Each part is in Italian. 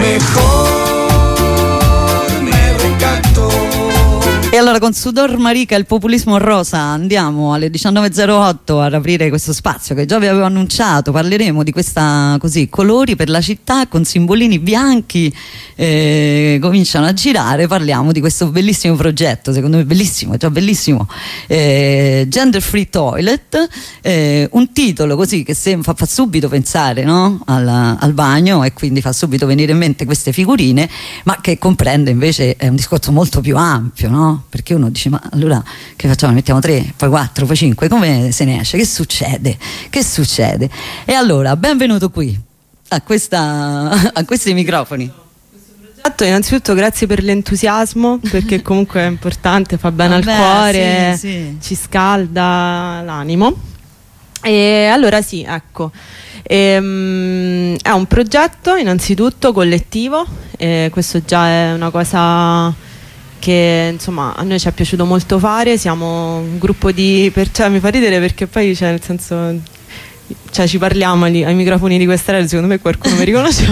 mejor me recato. E allora con Sudor Marica e il populismo rosa andiamo alle 19.08 ad aprire questo spazio che già vi avevo annunciato. Parleremo di questa, così, colori per la città con simbolini bianchi cominciano a girare. Parliamo di questo bellissimo progetto, secondo me bellissimo, già bellissimo, Gender Free Toilet, un titolo così che fa subito pensare, no? al bagno, e quindi fa subito venire in mente queste figurine, ma che comprende invece è un discorso molto più ampio, no? Perché uno dice: ma allora che facciamo? Mettiamo 3, poi 4, poi 5, come se ne esce? Che succede? Che succede? E allora benvenuto qui a questi microfoni. Innanzitutto grazie per l'entusiasmo, perché comunque è importante, fa bene al cuore, sì. Ci scalda l'animo. E allora sì, ecco, è un progetto innanzitutto collettivo, questo già è una cosa che insomma a noi ci è piaciuto molto fare. Siamo un gruppo di mi fa ridere perché poi nel senso, ci parliamo ai microfoni di questa radio, secondo me qualcuno mi riconosce.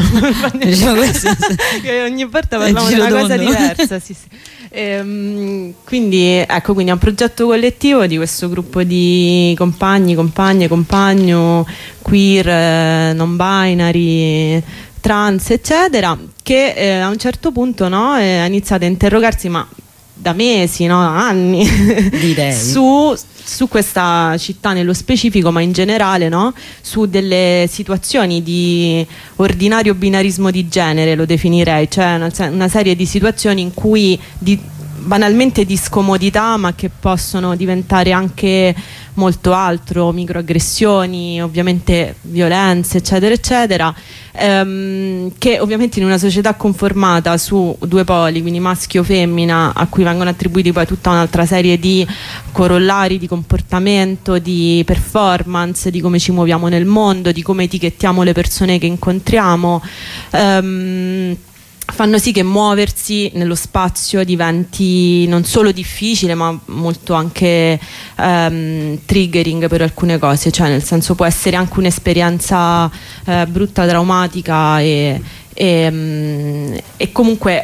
Ogni volta parliamo di una cosa diversa, sì. Quindi ecco, quindi è un progetto collettivo di questo gruppo di compagni, compagne, compagno, queer, non binary, trans, eccetera, che a un certo punto, no, ha iniziato a interrogarsi, ma da mesi, no, anni, su questa città nello specifico, ma in generale, no, su delle situazioni di ordinario binarismo di genere, lo definirei, cioè una serie di situazioni in cui banalmente di scomodità, ma che possono diventare anche molto altro, microaggressioni, ovviamente violenze, eccetera eccetera, che ovviamente in una società conformata su due poli, quindi maschio femmina, a cui vengono attribuiti poi tutta un'altra serie di corollari di comportamento, di performance, di come ci muoviamo nel mondo, di come etichettiamo le persone che incontriamo, fanno sì che muoversi nello spazio diventi non solo difficile, ma molto anche triggering per alcune cose, cioè nel senso può essere anche un'esperienza brutta, traumatica e comunque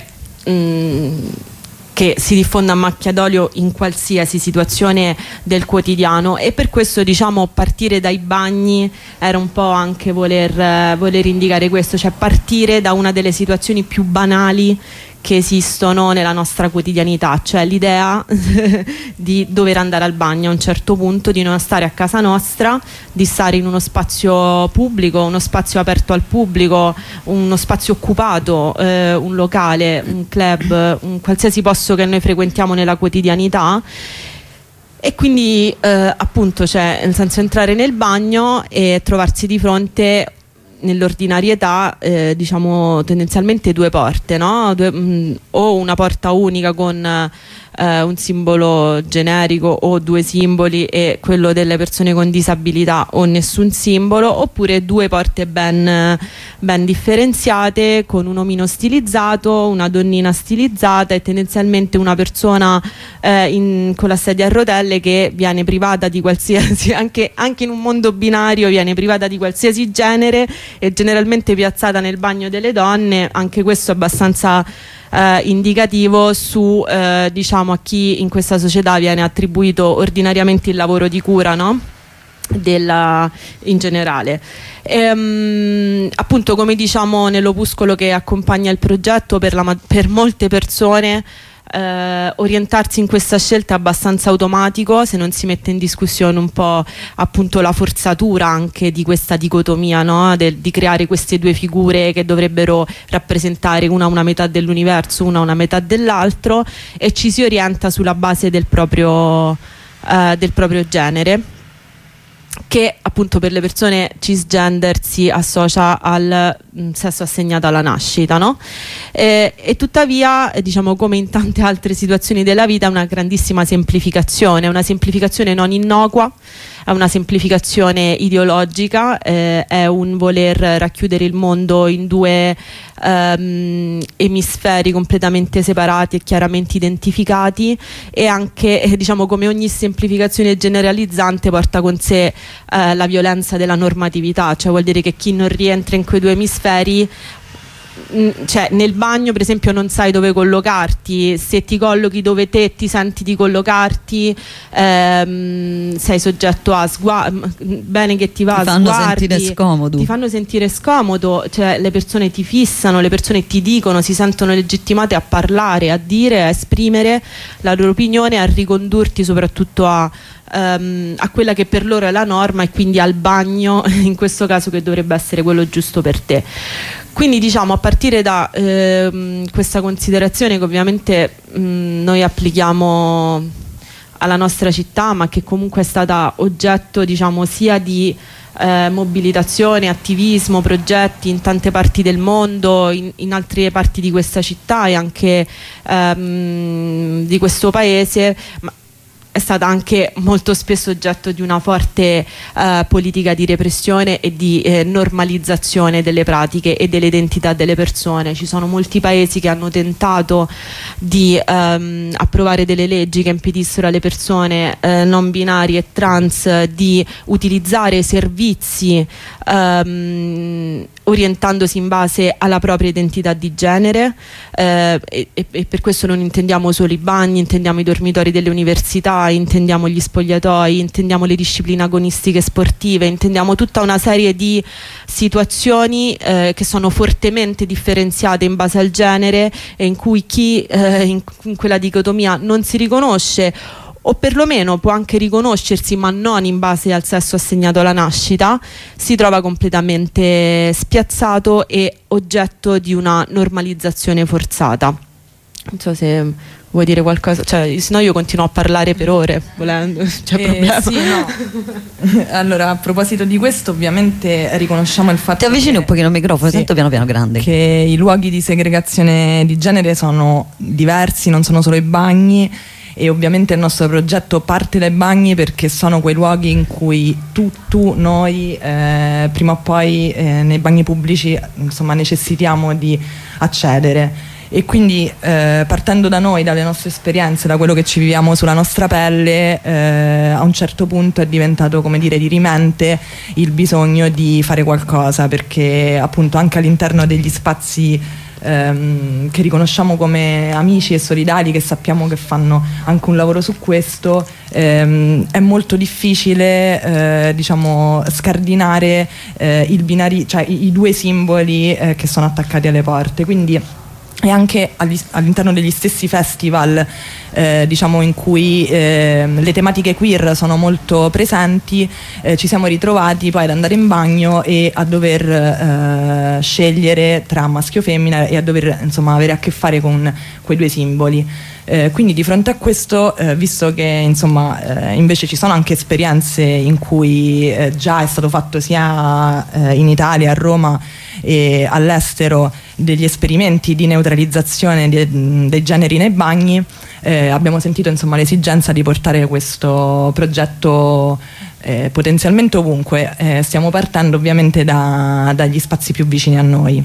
che si diffonda a macchia d'olio in qualsiasi situazione del quotidiano. E per questo, diciamo, partire dai bagni era un po' anche voler indicare questo, cioè partire da una delle situazioni più banali che esistono nella nostra quotidianità, cioè l'idea di dover andare al bagno a un certo punto, di non stare a casa nostra, di stare in uno spazio pubblico, uno spazio aperto al pubblico, uno spazio occupato, un locale, un club, un qualsiasi posto che noi frequentiamo nella quotidianità. E quindi appunto, cioè, nel senso, entrare nel bagno e trovarsi di fronte nell'ordinarietà, diciamo tendenzialmente due porte, no? O una porta unica con un simbolo generico o due simboli e quello delle persone con disabilità o nessun simbolo, oppure due porte ben differenziate, con un omino stilizzato, una donnina stilizzata e tendenzialmente una persona con la sedia a rotelle che viene privata di qualsiasi, anche in un mondo binario, viene privata di qualsiasi genere e generalmente piazzata nel bagno delle donne. Anche questo è abbastanza indicativo su diciamo a chi in questa società viene attribuito ordinariamente il lavoro di cura, no? In generale. Appunto, come diciamo nell'opuscolo che accompagna il progetto, per molte persone orientarsi in questa scelta è abbastanza automatico se non si mette in discussione un po' appunto la forzatura anche di questa dicotomia, no? Di creare queste due figure che dovrebbero rappresentare una metà dell'universo, una metà dell'altro, e ci si orienta sulla base del proprio genere, che appunto per le persone cisgender si associa al sesso assegnato alla nascita, no? E tuttavia, diciamo, come in tante altre situazioni della vita, è una grandissima semplificazione, una semplificazione non innocua, è una semplificazione ideologica, è un voler racchiudere il mondo in due emisferi completamente separati e chiaramente identificati, e anche, diciamo, come ogni semplificazione generalizzante porta con sé la violenza della normatività, cioè vuol dire che chi non rientra in quei due emisferi cioè nel bagno per esempio non sai dove collocarti, se ti collochi dove te ti senti di collocarti sei soggetto a bene che ti va a fanno sguardi, sentire scomodo, ti fanno sentire scomodo, cioè le persone ti fissano, le persone ti dicono, si sentono legittimate a parlare, a dire, a esprimere la loro opinione, a ricondurti soprattutto a quella che per loro è la norma, e quindi al bagno in questo caso che dovrebbe essere quello giusto per te. Quindi diciamo, a partire da questa considerazione che ovviamente noi applichiamo alla nostra città, ma che comunque è stata oggetto, diciamo, sia di mobilitazione, attivismo, progetti in tante parti del mondo, in altre parti di questa città e anche di questo paese, ma è stata anche molto spesso oggetto di una forte politica di repressione e di normalizzazione delle pratiche e delle identità delle persone. Ci sono molti paesi che hanno tentato di approvare delle leggi che impedissero alle persone non binarie e trans di utilizzare servizi orientandosi in base alla propria identità di genere, e per questo non intendiamo solo i bagni, intendiamo i dormitori delle università, intendiamo gli spogliatoi, intendiamo le discipline agonistiche sportive, intendiamo tutta una serie di situazioni che sono fortemente differenziate in base al genere e in cui chi in quella dicotomia non si riconosce, o perlomeno può anche riconoscersi ma non in base al sesso assegnato alla nascita, si trova completamente spiazzato e oggetto di una normalizzazione forzata. Non so se vuoi dire qualcosa, cioè, se no io continuo a parlare per ore volendo, c'è problema. Sì, no. Allora, a proposito di questo, ovviamente riconosciamo il fatto ti avvicini un pochino al microfono, sì, sento piano piano grande, che i luoghi di segregazione di genere sono diversi, non sono solo i bagni, e ovviamente il nostro progetto parte dai bagni perché sono quei luoghi in cui noi prima o poi nei bagni pubblici insomma necessitiamo di accedere, e quindi partendo da noi, dalle nostre esperienze, da quello che ci viviamo sulla nostra pelle, a un certo punto è diventato, come dire, dirimente il bisogno di fare qualcosa, perché appunto anche all'interno degli spazi che riconosciamo come amici e solidali, che sappiamo che fanno anche un lavoro su questo, è molto difficile diciamo scardinare il binario, cioè i due simboli che sono attaccati alle porte. Quindi e anche all'interno degli stessi festival diciamo in cui le tematiche queer sono molto presenti, ci siamo ritrovati poi ad andare in bagno e a dover scegliere tra maschio e femmina e a dover insomma avere a che fare con quei due simboli. Quindi di fronte a questo, visto che insomma invece ci sono anche esperienze in cui già è stato fatto sia in Italia, a Roma e all'estero, degli esperimenti di neutralizzazione dei generi nei bagni, abbiamo sentito insomma l'esigenza di portare questo progetto potenzialmente ovunque. Stiamo partendo ovviamente dagli spazi più vicini a noi.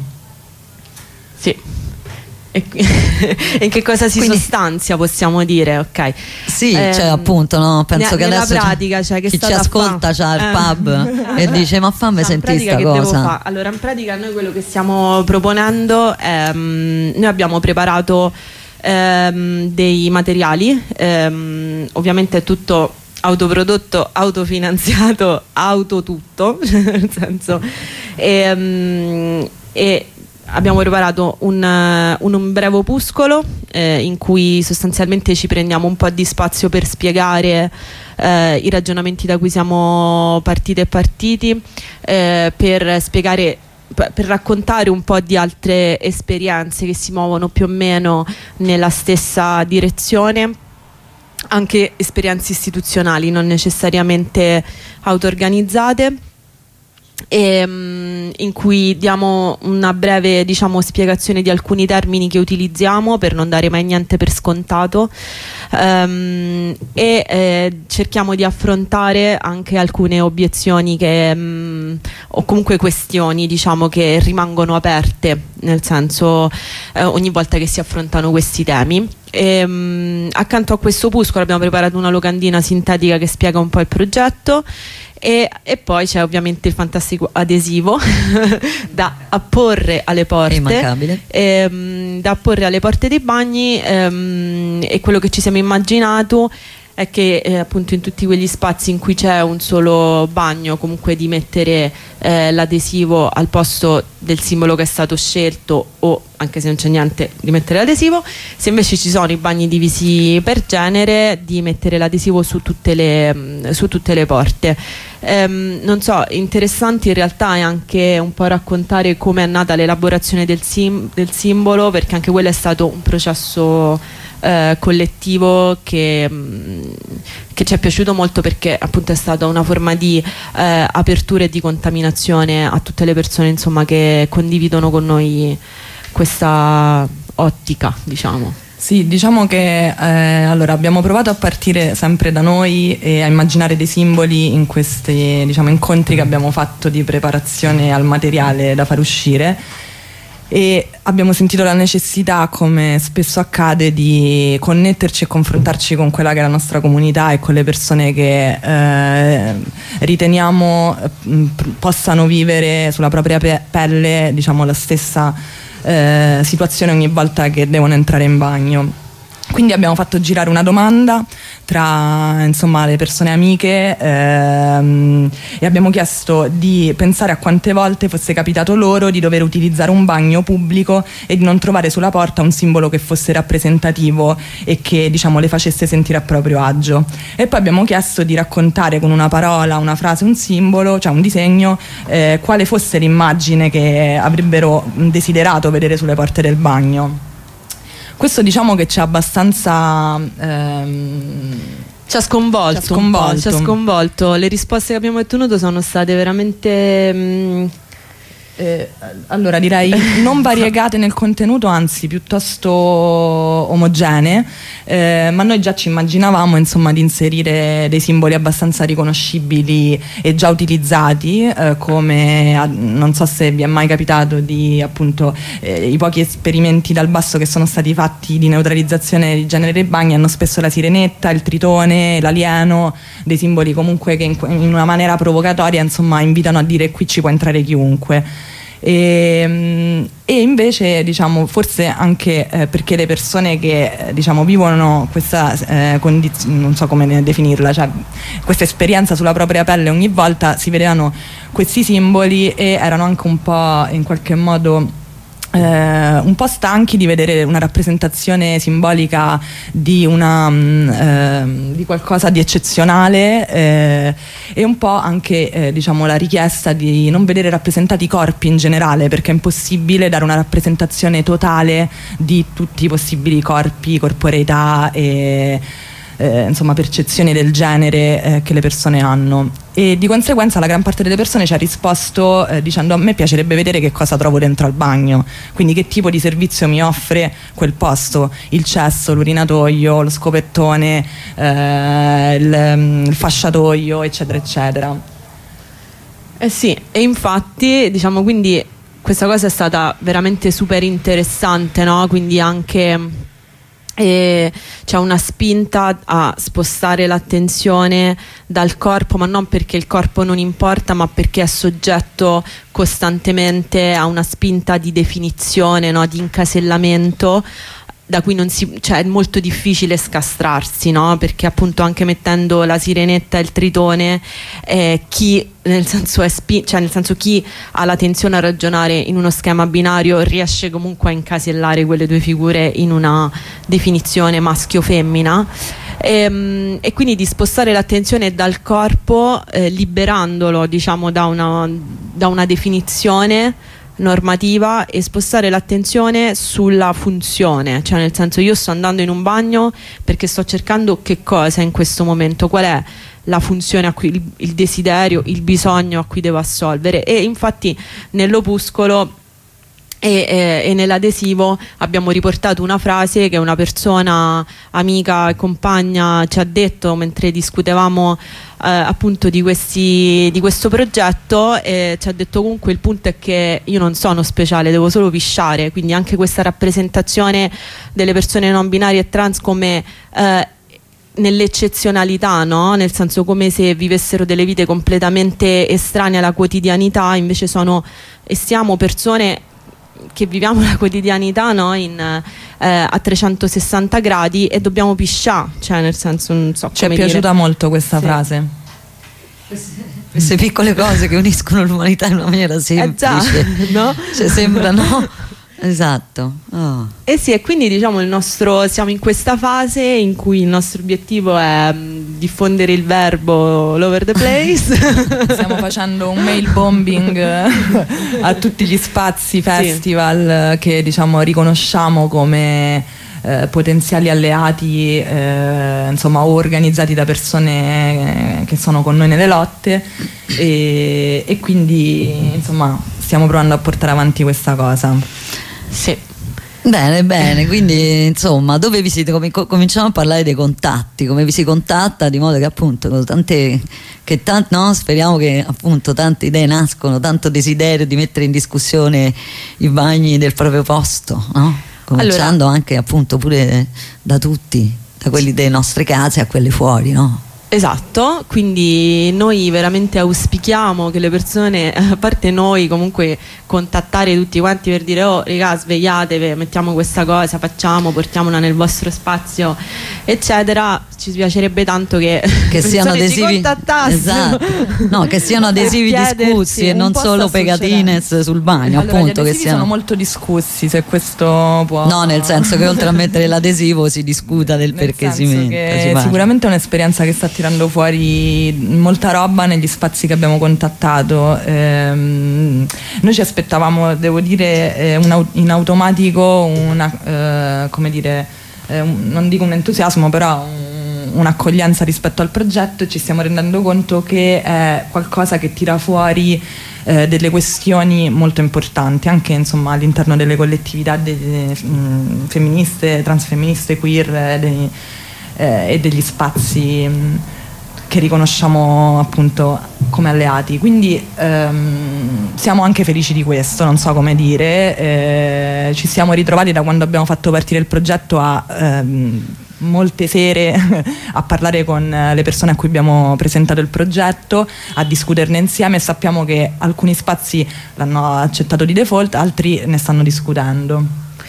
Sì. E in che cosa si sostanzia, possiamo dire, ok? Sì, cioè appunto, no? Penso che adesso pratica, cioè, che chi ci ascolta c'ha il pub e dice ma fammi sentire sta cosa. Allora, in pratica noi quello che stiamo proponendo è, noi abbiamo preparato dei materiali, ovviamente è tutto autoprodotto, autofinanziato, autotutto, nel senso, e abbiamo preparato un breve opuscolo in cui sostanzialmente ci prendiamo un po' di spazio per spiegare i ragionamenti da cui siamo partite e partiti, per spiegare, per raccontare un po' di altre esperienze che si muovono più o meno nella stessa direzione, anche esperienze istituzionali, non necessariamente auto-organizzate, in cui diamo una breve, diciamo, spiegazione di alcuni termini che utilizziamo per non dare mai niente per scontato, e cerchiamo di affrontare anche alcune obiezioni che o comunque questioni, diciamo, che rimangono aperte, nel senso ogni volta che si affrontano questi temi. Accanto a questo opuscolo abbiamo preparato una locandina sintetica che spiega un po' il progetto. E poi c'è ovviamente il fantastico adesivo da apporre alle porte, da apporre alle porte dei bagni, e quello che ci siamo immaginato è che appunto in tutti quegli spazi in cui c'è un solo bagno, comunque di mettere l'adesivo al posto del simbolo che è stato scelto, o anche se non c'è niente di mettere l'adesivo. Se invece ci sono i bagni divisi per genere, di mettere l'adesivo su tutte le porte. Non so, interessante in realtà è anche un po' raccontare come è nata l'elaborazione del simbolo, perché anche quello è stato un processo collettivo che ci è piaciuto molto, perché appunto è stata una forma di apertura e di contaminazione a tutte le persone, insomma, che condividono con noi questa ottica, diciamo. Sì, diciamo che allora abbiamo provato a partire sempre da noi e a immaginare dei simboli in questi, diciamo, incontri che abbiamo fatto di preparazione al materiale da far uscire, e abbiamo sentito la necessità, come spesso accade, di connetterci e confrontarci con quella che è la nostra comunità e con le persone che riteniamo possano vivere sulla propria pelle, diciamo, la stessa situazione ogni volta che devono entrare in bagno. Quindi abbiamo fatto girare una domanda tra, insomma, le persone amiche, e abbiamo chiesto di pensare a quante volte fosse capitato loro di dover utilizzare un bagno pubblico e di non trovare sulla porta un simbolo che fosse rappresentativo e che, diciamo, le facesse sentire a proprio agio. E poi abbiamo chiesto di raccontare con una parola, una frase, un simbolo, cioè un disegno, quale fosse l'immagine che avrebbero desiderato vedere sulle porte del bagno. Questo, diciamo, che ci ha abbastanza ci ha sconvolto. Le risposte che abbiamo ottenuto sono state veramente allora direi non variegate nel contenuto, anzi piuttosto omogenee, ma noi già ci immaginavamo, insomma, di inserire dei simboli abbastanza riconoscibili e già utilizzati, come non so se vi è mai capitato di, appunto, i pochi esperimenti dal basso che sono stati fatti di neutralizzazione di genere dei bagni hanno spesso la sirenetta, il tritone, l'alieno, dei simboli comunque che in una maniera provocatoria, insomma, invitano a dire: qui ci può entrare chiunque. E invece, diciamo, forse anche perché le persone che diciamo vivono questa non so come definirla, cioè questa esperienza sulla propria pelle ogni volta, si vedevano questi simboli e erano anche un po', in qualche modo, un po' stanchi di vedere una rappresentazione simbolica di di qualcosa di eccezionale, e un po' anche diciamo la richiesta di non vedere rappresentati i corpi in generale, perché è impossibile dare una rappresentazione totale di tutti i possibili corpi, corporeità e insomma percezioni del genere che le persone hanno. E di conseguenza la gran parte delle persone ci ha risposto dicendo: a me piacerebbe vedere che cosa trovo dentro al bagno, quindi che tipo di servizio mi offre quel posto, il cesso, l'urinatoio, lo scopettone, il fasciatoio, eccetera eccetera. Sì, e infatti, diciamo, quindi questa cosa è stata veramente super interessante, no? Quindi anche c'è una spinta a spostare l'attenzione dal corpo, ma non perché il corpo non importa, ma perché è soggetto costantemente a una spinta di definizione, no? Di incasellamento, da cui cioè è molto difficile scastrarsi, no? Perché appunto anche mettendo la sirenetta e il tritone, chi nel senso chi ha la tensione a ragionare in uno schema binario riesce comunque a incasellare quelle due figure in una definizione maschio-femmina, e quindi di spostare l'attenzione dal corpo, liberandolo, diciamo, da una definizione normativa, e spostare l'attenzione sulla funzione, cioè nel senso, io sto andando in un bagno perché sto cercando che cosa in questo momento, qual è la funzione a cui, il desiderio, il bisogno a cui devo assolvere. E infatti nell'opuscolo E nell'adesivo abbiamo riportato una frase che una persona amica e compagna ci ha detto mentre discutevamo appunto di questo progetto, e ci ha detto: comunque il punto è che io non sono speciale, devo solo pisciare. Quindi anche questa rappresentazione delle persone non binarie e trans come nell'eccezionalità, no? Nel senso, come se vivessero delle vite completamente estranee alla quotidianità, invece sono e siamo persone che viviamo la quotidianità, no? A 360 gradi, e dobbiamo pisciare, cioè nel senso, non so Ci è come piaciuta dire. molto questa frase. Queste piccole cose che uniscono l'umanità in una maniera semplice, no? Cioè sembrano esatto. Oh. Eh sì, e quindi diciamo siamo in questa fase in cui il nostro obiettivo è diffondere il verbo all over the place. Stiamo facendo un mail bombing a tutti gli spazi festival che diciamo riconosciamo come potenziali alleati, insomma, o organizzati da persone che sono con noi nelle lotte, e quindi insomma stiamo provando a portare avanti questa cosa. Sì. Bene, quindi insomma, dove vi siete? Cominciamo a parlare dei contatti, come vi si contatta, di modo che appunto no? Speriamo che appunto tante idee nascono, tanto desiderio di mettere in discussione i bagni del proprio posto, no? Cominciando anche appunto pure da tutti, da quelli delle nostre case a quelli fuori, no? Esatto, quindi noi veramente auspichiamo che le persone, a parte noi, comunque contattare tutti quanti per dire: oh raga, svegliatevi, mettiamo questa cosa, portiamola nel vostro spazio, eccetera. Ci piacerebbe tanto che siano adesivi, ci contattassero. Esatto. No, che siano adesivi discussi e non solo pegatines sul bagno, allora, appunto, gli che adesivi siano sono molto discussi, se questo può. No, nel senso che oltre a mettere l'adesivo si discuta del perché si mette. Sicuramente è un'esperienza che sta tirando fuori molta roba negli spazi che abbiamo contattato. Noi ci aspettavamo, devo dire, in automatico come dire, non dico un entusiasmo, però un'accoglienza rispetto al progetto, e ci stiamo rendendo conto che è qualcosa che tira fuori delle questioni molto importanti anche, insomma, all'interno delle collettività femministe, transfemministe, queer e degli spazi che riconosciamo appunto come alleati. Quindi siamo anche felici di questo, non so come dire. Ci siamo ritrovati da quando abbiamo fatto partire il progetto a molte sere a parlare con le persone a cui abbiamo presentato il progetto, a discuterne insieme, e sappiamo che alcuni spazi l'hanno accettato di default, altri ne stanno discutendo.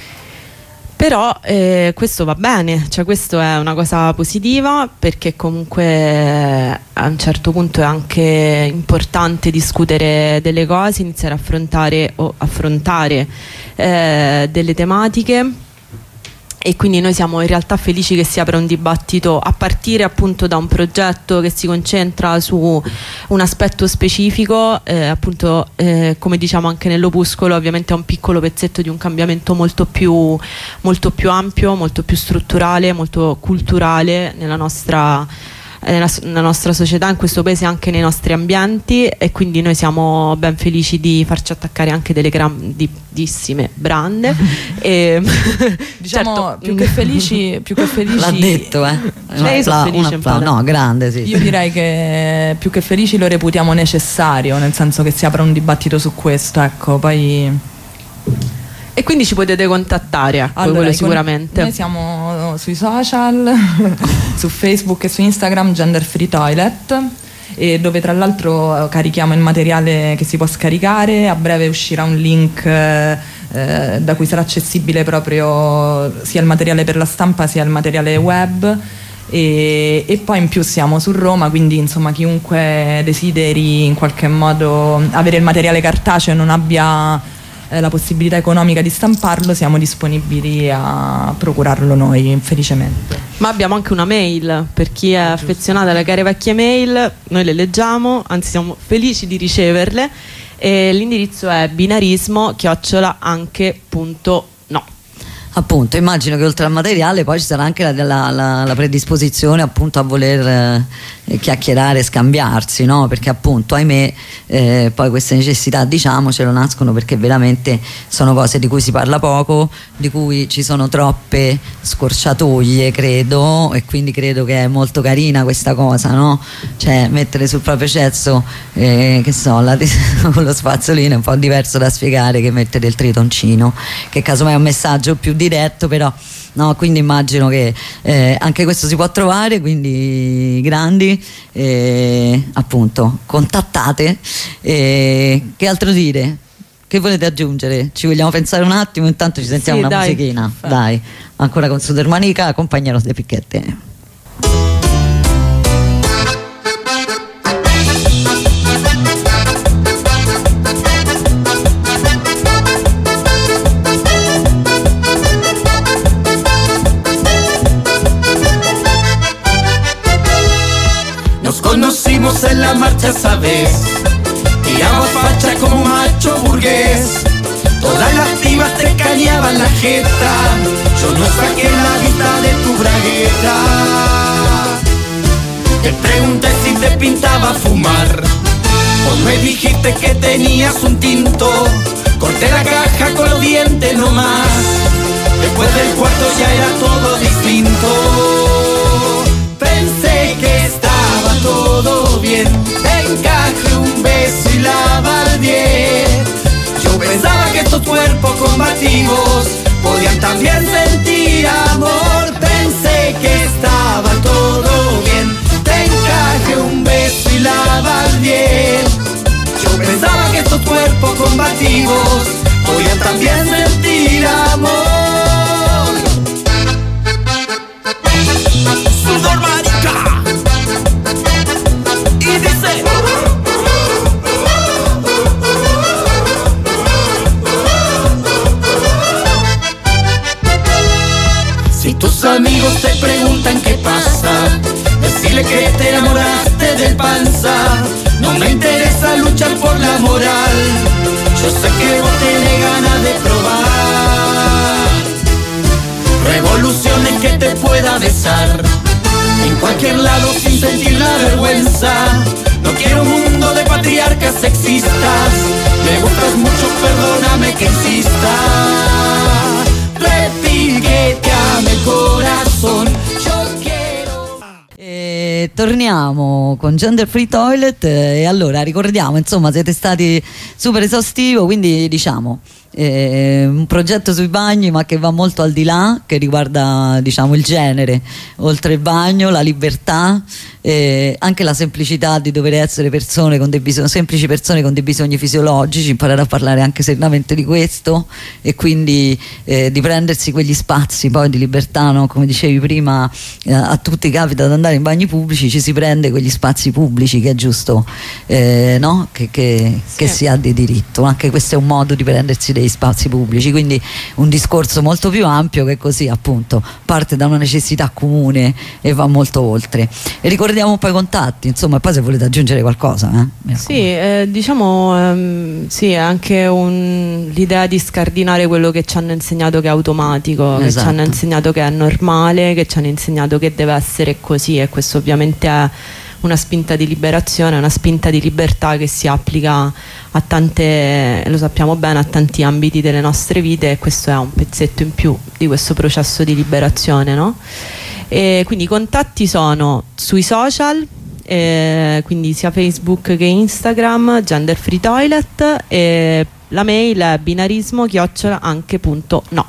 Però questo va bene, cioè questo è una cosa positiva, perché comunque a un certo punto è anche importante discutere delle cose, iniziare a affrontare delle tematiche. E quindi noi siamo in realtà felici che si apra un dibattito a partire appunto da un progetto che si concentra su un aspetto specifico, appunto come diciamo anche nell'opuscolo, ovviamente è un piccolo pezzetto di un cambiamento molto più ampio, molto più strutturale, molto culturale nella nostra società, in questo paese, anche nei nostri ambienti, e quindi noi siamo ben felici di farci attaccare anche delle grandissime brand. E diciamo, certo, più che felici l'ha detto, lei sono felice, no, grande, sì. Io direi che più che felici lo reputiamo necessario, nel senso che si apra un dibattito su questo, ecco. Poi e quindi ci potete contattare, ecco, allora, quello sicuramente. Noi siamo sui social, su Facebook e su Instagram, Gender Free Toilet, e dove tra l'altro carichiamo il materiale che si può scaricare. A breve uscirà un link da cui sarà accessibile proprio sia il materiale per la stampa sia il materiale web. E poi in più siamo su Roma, quindi insomma chiunque desideri in qualche modo avere il materiale cartaceo e non abbia la possibilità economica di stamparlo, siamo disponibili a procurarlo noi, felicemente. Ma abbiamo anche una mail per chi è affezionato alle care vecchie mail, noi le leggiamo, anzi siamo felici di riceverle, e l'indirizzo è binarismo@anche.no. appunto immagino che oltre al materiale poi ci sarà anche la predisposizione appunto a voler chiacchierare e scambiarsi, no? Perché appunto ahimè poi queste necessità, diciamocelo, nascono perché veramente sono cose di cui si parla poco, di cui ci sono troppe scorciatoie, credo, e quindi credo che è molto carina questa cosa, no? Cioè mettere sul proprio cesso che so, con lo spazzolino è un po' diverso da spiegare che mettere il tritoncino, che casomai è un messaggio più diretto, però no, quindi immagino che anche questo si può trovare, quindi grandi, appunto contattate. Che altro dire? Che volete aggiungere? Ci vogliamo pensare un attimo, intanto ci sentiamo Sì, una dai. musichina, dai, ancora con Sudermanica, accompagnaros de Picchette. Nos conocimos en la marcha esa vez, tiraba facha como macho burgués. Todas las pibas te cañaban la jeta, yo no saqué la vista de tu bragueta. Te pregunté si te pintaba fumar, vos me dijiste que tenías un tinto. Corté la caja con los dientes nomás, después del cuarto ya era todo distinto. Pensé que estaba todo bien, encaje un beso y la bardié. Yo pensaba que estos cuerpos combativos podían también sentir amor. Pensé que estaba todo bien, te encaje un beso y la bardié. Yo pensaba que estos cuerpos combativos podían también sentir amor. Sudermanica. Y dice: si tus amigos te preguntan qué pasa, decirle que te enamoraste del panza. No me interesa luchar por la moral, yo sé que vos tenés ganas de probar revoluciones que te pueda besar en cualquier lado sin sentir la vergüenza. No quiero un mundo de patriarcas sexistas, me gustas mucho, perdóname que insista. Repiqueteame el corazón, yo quiero. Torniamo con Gender Free Toilet e allora ricordiamo, insomma, siete stati super esaustivo, quindi diciamo un progetto sui bagni ma che va molto al di là, che riguarda diciamo il genere, oltre il bagno, la libertà, anche la semplicità di dover essere persone con dei bisogni, semplici persone con dei bisogni fisiologici, imparare a parlare anche serenamente di questo e quindi di prendersi quegli spazi poi di libertà, no? Come dicevi prima, a tutti capita di andare in bagni pubblici, ci si prende quegli spazi pubblici, che è giusto, no? che si ha di diritto. Anche questo è un modo di prendersi degli spazi pubblici, quindi un discorso molto più ampio che così appunto parte da una necessità comune e va molto oltre. E ricordiamo un po' i contatti, insomma, e poi se volete aggiungere qualcosa. Sì, diciamo sì, anche l'idea di scardinare quello che ci hanno insegnato che è automatico, che ci Esatto. hanno insegnato che è normale, che ci hanno insegnato che deve essere così, e questo ovviamente è una spinta di liberazione, una spinta di libertà che si applica a tante, lo sappiamo bene, a tanti ambiti delle nostre vite, e questo è un pezzetto in più di questo processo di liberazione, no? E quindi i contatti sono sui social, quindi sia Facebook che Instagram, Gender Free Toilet, e la mail è binarismo@anche.no.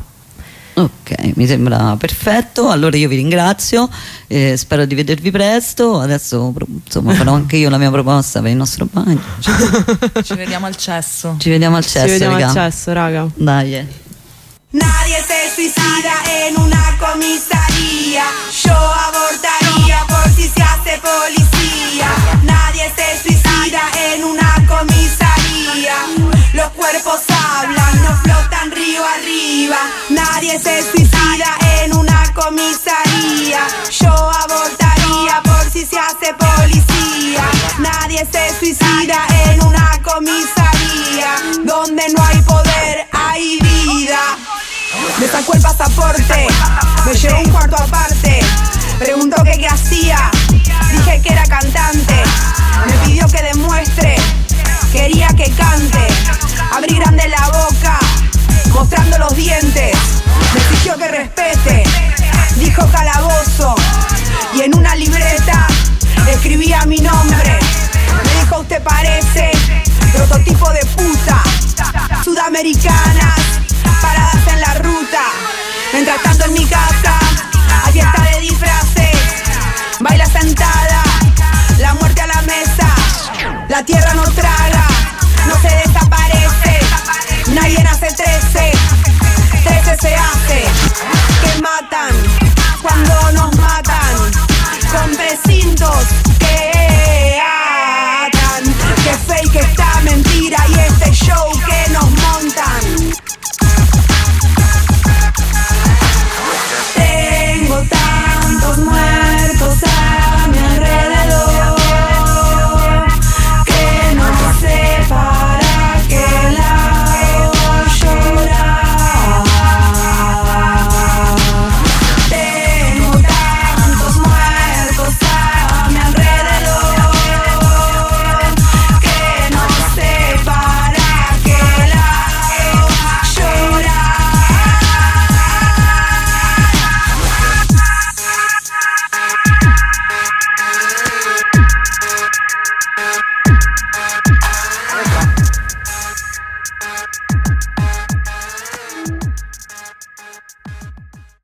Ok, mi sembra perfetto. Allora io vi ringrazio, spero di vedervi presto. Adesso insomma farò anche io la mia proposta per il nostro bagno. Ci vediamo al cesso. Ci vediamo al cesso, Ci vediamo raga. al cesso, raga. Dai. Nadie se suicida en una comisaría. Yo abortaría por si se hace policía. Nadie se suicida en una comisaría. Los cuerpos hablan, no flotan río arriba. Nadie se suicida en una comisaría. Yo abortaría por si se hace policía. Nadie se suicida en una comisaría. Donde no hay poder, hay vida. Me sacó el pasaporte, me llevó a un cuarto aparte. Preguntó que qué hacía, dije que era cantante. Me pidió que demuestre, quería que cante. Abrí grande la boca, mostrando los dientes. Me exigió que respete, dijo calabozo. Y en una libreta escribía mi nombre. Me dijo: usted parece prototipo de